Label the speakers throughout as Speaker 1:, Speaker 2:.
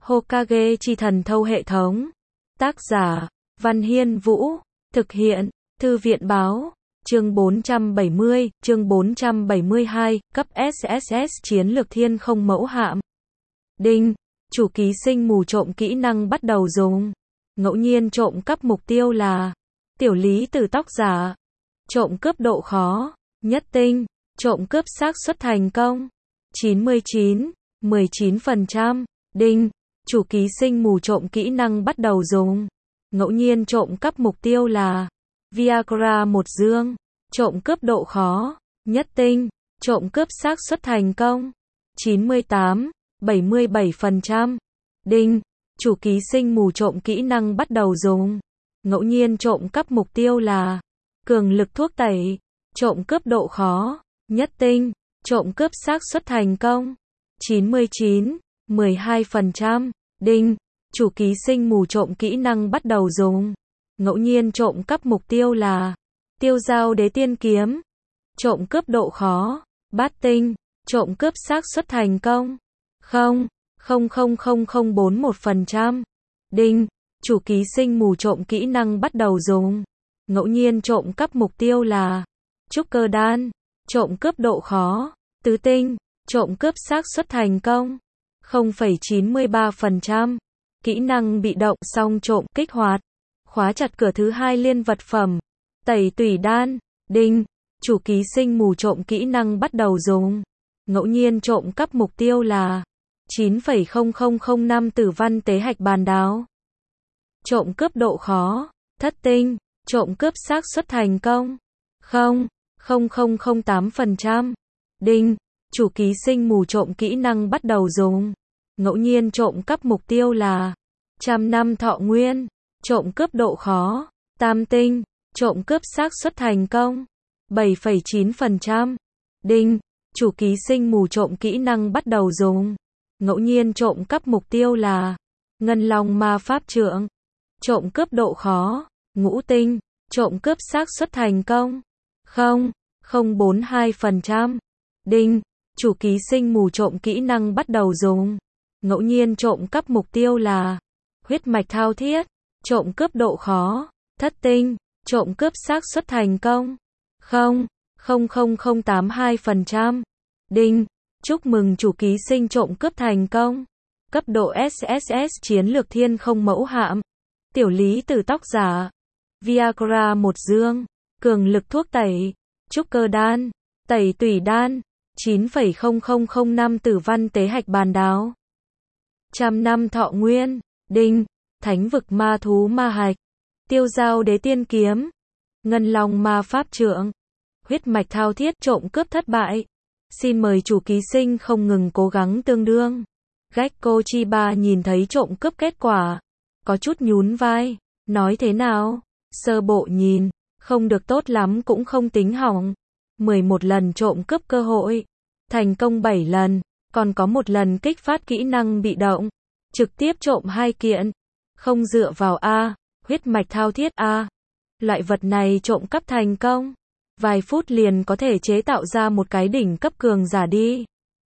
Speaker 1: Hokage chi thần thâu hệ thống. Tác giả: Văn Hiên Vũ. Thực hiện: Thư viện báo. Chương 470, chương 472, cấp SSS chiến lược thiên không mẫu hạm. Đinh, chủ ký sinh mù trộm kỹ năng bắt đầu dùng. Ngẫu nhiên trộm cắp mục tiêu là tiểu lý từ tóc giả. Trộm cướp độ khó, nhất tinh. Trộm cướp xác suất thành công 99, 19%. Đinh, chủ ký sinh mù trộm kỹ năng bắt đầu dùng. Ngẫu nhiên trộm cắp mục tiêu là Viagra một dương. Trộm cướp độ khó, nhất tinh. Trộm cướp xác suất thành công 98, 77%. Đinh, chủ ký sinh mù trộm kỹ năng bắt đầu dùng. Ngẫu nhiên trộm cắp mục tiêu là cường lực thuốc tẩy. Trộm cướp độ khó, nhất tinh. Trộm cướp xác suất thành công 99, 12%. Đinh, chủ ký sinh mù trộm kỹ năng bắt đầu dùng. Ngẫu nhiên trộm cắp mục tiêu là tiêu dao đế tiên kiếm. Trộm cướp độ khó, bát tinh. Trộm cướp xác suất thành công 0,00041%. Đinh, chủ ký sinh mù trộm kỹ năng bắt đầu dùng. Ngẫu nhiên trộm cắp mục tiêu là trúc cơ đan. Trộm cướp độ khó, tứ tinh. Trộm cướp xác suất thành công 0,93%. Kỹ năng bị động song trộm kích hoạt. Khóa chặt cửa thứ hai liên vật phẩm. Tẩy tủy đan. Đinh, chủ ký sinh mù trộm kỹ năng bắt đầu dùng. Ngẫu nhiên trộm cắp mục tiêu là 9,0005 tử văn tế hạch bàn đáo. Trộm cướp độ khó, thất tinh. Trộm cướp xác suất thành công 0,0008%. Đinh, chủ ký sinh mù trộm kỹ năng bắt đầu dùng. Ngẫu nhiên trộm cắp mục tiêu là trăm năm thọ nguyên. Trộm cướp độ khó, tam tinh. Trộm cướp xác suất thành công 7,9%. Đinh, chủ ký sinh mù trộm kỹ năng bắt đầu dùng. Ngẫu nhiên trộm cắp mục tiêu là ngân long ma pháp trượng. Trộm cướp độ khó, ngũ tinh. Trộm cướp xác suất thành công 0,042%. Đinh, chủ ký sinh mù trộm kỹ năng bắt đầu dùng. Ngẫu nhiên trộm cắp mục tiêu là huyết mạch thao thiết. Trộm cướp độ khó, thất tinh. Trộm cướp xác suất thành công 0,00082%. Đinh, chúc mừng chủ ký sinh trộm cướp thành công. Cấp độ SSS chiến lược thiên không mẫu hạm. Tiểu lý từ tóc giả. Viagra một dương. Cường lực thuốc tẩy. Trúc cơ đan. Tẩy tủy đan. 9,0005 tử văn tế hạch bàn đáo. Trăm năm thọ nguyên. Đinh, thánh vực ma thú ma hạch. Tiêu dao đế tiên kiếm. Ngân long ma pháp trượng. Huyết mạch thao thiết. Trộm cướp thất bại. Xin mời chủ ký sinh không ngừng cố gắng tương đương. Gekko Chiba nhìn thấy trộm cướp kết quả. Có chút nhún vai. Nói thế nào? Sơ bộ nhìn. Không được tốt lắm cũng không tính hỏng. 11 lần trộm cướp cơ hội. Thành công 7 lần. Còn có một lần kích phát kỹ năng bị động. Trực tiếp trộm 2 kiện. Không dựa vào A. Huyết mạch thao thiết A. Loại vật này trộm cắp thành công. Vài phút liền có thể chế tạo ra một cái đỉnh cấp cường giả đi.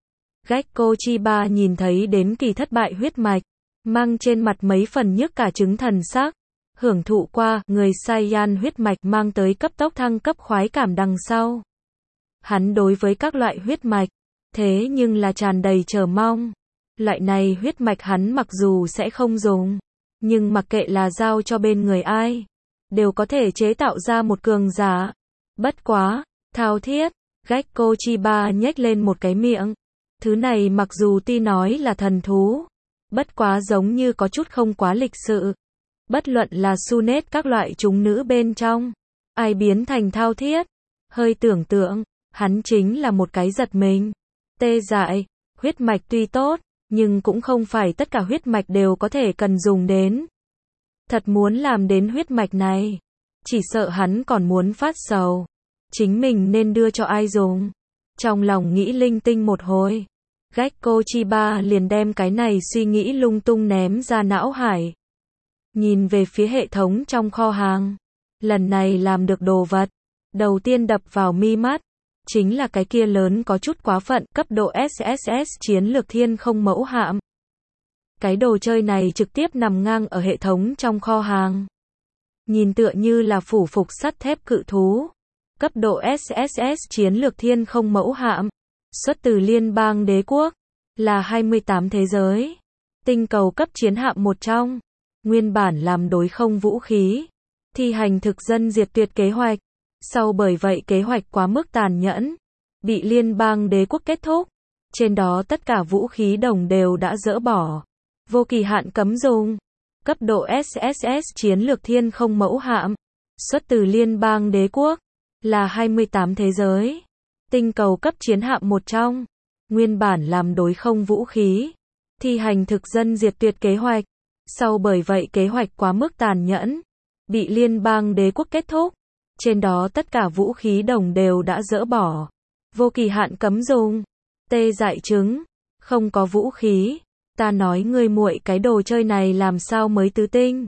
Speaker 1: Gekko Chiba nhìn thấy đến kỳ thất bại huyết mạch. Mang trên mặt mấy phần nhức cả trứng thần sắc. Hưởng thụ qua người Saiyan huyết mạch mang tới cấp tốc thăng cấp khoái cảm đằng sau. Hắn đối với các loại huyết mạch, thế nhưng là tràn đầy chờ mong. Loại này huyết mạch hắn mặc dù sẽ không dùng, nhưng mặc kệ là giao cho bên người ai, đều có thể chế tạo ra một cường giả. Bất quá, thao thiết, Gekko Chiba nhếch lên một cái miệng. Thứ này mặc dù ti nói là thần thú, bất quá giống như có chút không quá lịch sự. Bất luận là Sunet các loại chúng nữ bên trong, ai biến thành thao thiết, hơi tưởng tượng, hắn chính là một cái giật mình. Tê dại, huyết mạch tuy tốt, nhưng cũng không phải tất cả huyết mạch đều có thể cần dùng đến. Thật muốn làm đến huyết mạch này, chỉ sợ hắn còn muốn phát sầu. Chính mình nên đưa cho ai dùng? Trong lòng nghĩ linh tinh một hồi, Gekko Chiba liền đem cái này suy nghĩ lung tung ném ra não hải. Nhìn về phía hệ thống trong kho hàng. Lần này làm được đồ vật. Đầu tiên đập vào mi mắt. Chính là cái kia lớn có chút quá phận cấp độ SSS chiến lược thiên không mẫu hạm. Cái đồ chơi này trực tiếp nằm ngang ở hệ thống trong kho hàng. Nhìn tựa như là phủ phục sắt thép cự thú. Cấp độ SSS chiến lược thiên không mẫu hạm. Xuất từ Liên bang Đế quốc. Là 28 thế giới. Tinh cầu cấp chiến hạm một trong. Nguyên bản làm đối không vũ khí. Thi hành thực dân diệt tuyệt kế hoạch. Sau bởi vậy kế hoạch quá mức tàn nhẫn. Bị Liên bang Đế quốc kết thúc. Trên đó tất cả vũ khí đồng đều đã dỡ bỏ. Vô kỳ hạn cấm dùng. Cấp độ SSS chiến lược thiên không mẫu hạm. Xuất từ Liên bang Đế quốc. Là 28 thế giới. Tinh cầu cấp chiến hạm một trong. Nguyên bản làm đối không vũ khí. Thi hành thực dân diệt tuyệt kế hoạch. Sau bởi vậy kế hoạch quá mức tàn nhẫn. Bị Liên bang Đế quốc kết thúc. Trên đó tất cả vũ khí đồng đều đã dỡ bỏ. Vô kỳ hạn cấm dùng. Tê dại trứng. Không có vũ khí. Ta nói ngươi muội cái đồ chơi này làm sao mới tứ tinh.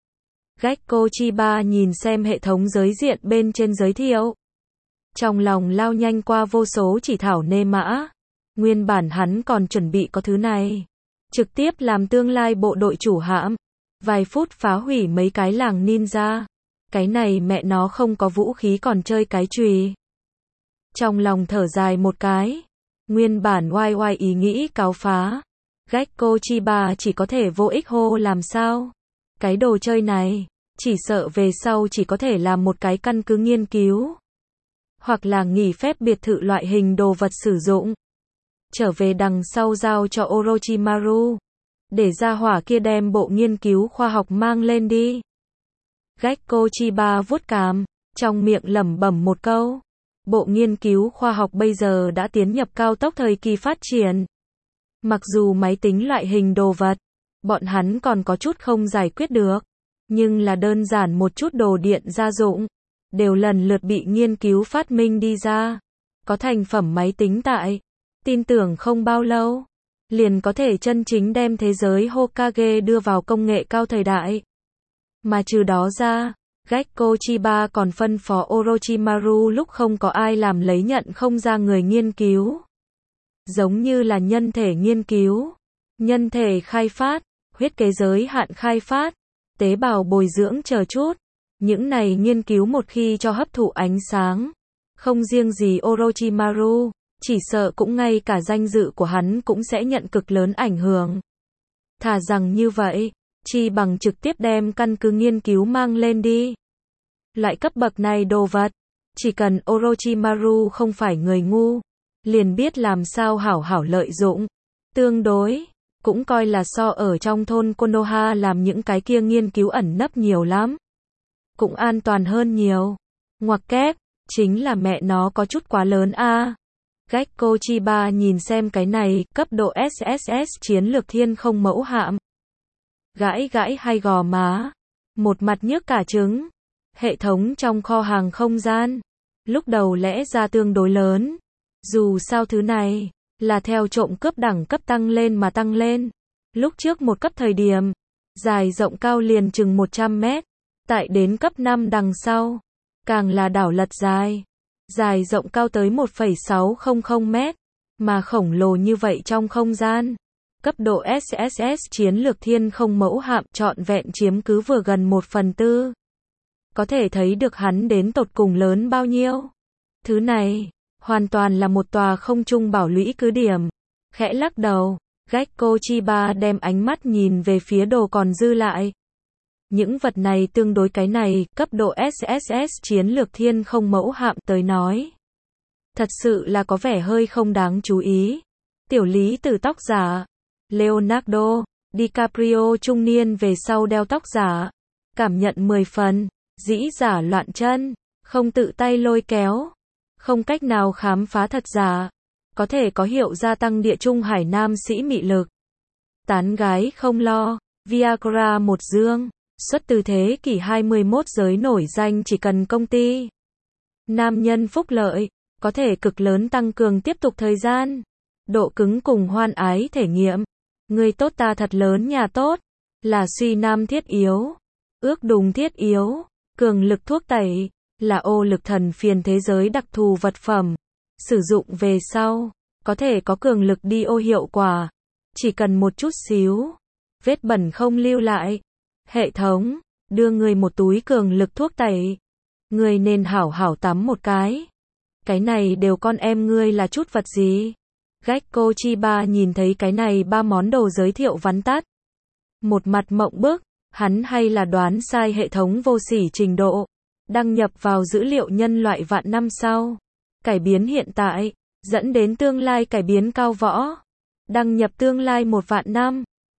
Speaker 1: Gekko Chiba nhìn xem hệ thống giới diện bên trên giới thiệu. Trong lòng lao nhanh qua vô số chỉ thảo nê mã. Nguyên bản hắn còn chuẩn bị có thứ này. Trực tiếp làm tương lai bộ đội chủ hạm. Vài phút phá hủy mấy cái làng ninja. Cái này mẹ nó không có vũ khí còn chơi cái chùy. Trong lòng thở dài một cái. Nguyên bản oai oai ý nghĩ cáo phá. Gekko Chiba chỉ có thể vô ích hô làm sao. Cái đồ chơi này. Chỉ sợ về sau chỉ có thể làm một cái căn cứ nghiên cứu. Hoặc là nghỉ phép biệt thự loại hình đồ vật sử dụng. Trở về đằng sau giao cho Orochimaru. Để ra hỏa kia đem bộ nghiên cứu khoa học mang lên đi. Gekko Chiba vuốt cằm, trong miệng lẩm bẩm một câu. Bộ nghiên cứu khoa học bây giờ đã tiến nhập cao tốc thời kỳ phát triển. Mặc dù máy tính loại hình đồ vật, bọn hắn còn có chút không giải quyết được. Nhưng là đơn giản một chút đồ điện gia dụng. Đều lần lượt bị nghiên cứu phát minh đi ra. Có thành phẩm máy tính tại. Tin tưởng không bao lâu. Liền có thể chân chính đem thế giới Hokage đưa vào công nghệ cao thời đại. Mà trừ đó ra, Gekko Chiba còn phân phó Orochimaru lúc không có ai làm lấy nhận không ra người nghiên cứu. Giống như là nhân thể nghiên cứu, nhân thể khai phát, huyết kế giới hạn khai phát, tế bào bồi dưỡng chờ chút. Những này nghiên cứu một khi cho hấp thụ ánh sáng. Không riêng gì Orochimaru, chỉ sợ cũng ngay cả danh dự của hắn cũng sẽ nhận cực lớn ảnh hưởng. Thà rằng như vậy, chi bằng trực tiếp đem căn cứ nghiên cứu mang lên đi. Loại cấp bậc này đồ vật, chỉ cần Orochimaru không phải người ngu, liền biết làm sao hảo hảo lợi dụng. Tương đối, cũng coi là so ở trong thôn Konoha làm những cái kia nghiên cứu ẩn nấp nhiều lắm. Cũng an toàn hơn nhiều. Ngoặc kép, chính là mẹ nó có chút quá lớn a. Gekko Chiba nhìn xem cái này, cấp độ SSS chiến lược thiên không mẫu hạm. Gãi gãi hai gò má. Một mặt nhức cả trứng. Hệ thống trong kho hàng không gian. Lúc đầu lẽ ra tương đối lớn. Dù sao thứ này, là theo trộm cướp đẳng cấp tăng lên mà tăng lên. Lúc trước một cấp thời điểm, dài rộng cao liền chừng 100 mét. Tại đến cấp 5 đằng sau, càng là đảo lật dài. Dài rộng cao tới 1,600 mét. Mà khổng lồ như vậy trong không gian. Cấp độ SSS chiến lược thiên không mẫu hạm trọn vẹn chiếm cứ vừa gần 1/4. Có thể thấy được hắn đến tột cùng lớn bao nhiêu. Thứ này, hoàn toàn là một tòa không trung bảo lũy cứ điểm. Khẽ lắc đầu, Gekko Chiba đem ánh mắt nhìn về phía đồ còn dư lại. Những vật này tương đối cái này, cấp độ SSS chiến lược thiên không mẫu hạm tới nói. Thật sự là có vẻ hơi không đáng chú ý. Tiểu lý từ tóc giả. Leonardo DiCaprio trung niên về sau đeo tóc giả. Cảm nhận 10 phần. Dĩ giả loạn chân. Không tự tay lôi kéo. Không cách nào khám phá thật giả. Có thể có hiệu gia tăng địa trung hải nam sĩ mị lực. Tán gái không lo. Viagra một dương. Xuất từ thế kỷ 21 giới nổi danh chỉ cần công ty. Nam nhân phúc lợi. Có thể cực lớn tăng cường tiếp tục thời gian. Độ cứng cùng hoan ái thể nghiệm. Người tốt ta thật lớn nhà tốt. Là suy nam thiết yếu. Ước đùng thiết yếu. Cường lực thuốc tẩy. Là ô lực thần phiền thế giới đặc thù vật phẩm. Sử dụng về sau. Có thể có cường lực đi ô hiệu quả. Chỉ cần một chút xíu. vết bẩn không lưu lại. Hệ thống, đưa người một túi cường lực thuốc tẩy. Người nên hảo hảo tắm một cái. Cái này đều con em ngươi là chút vật gì? Gecko Chiba nhìn thấy cái này 3 món đồ giới thiệu vắn tắt. Một mặt mộng bức, hắn hay là đoán sai hệ thống vô sỉ trình độ. Đăng nhập vào dữ liệu nhân loại vạn năm sau. Cải biến hiện tại, dẫn đến tương lai cải biến cao võ. Đăng nhập tương lai 1 vạn năm.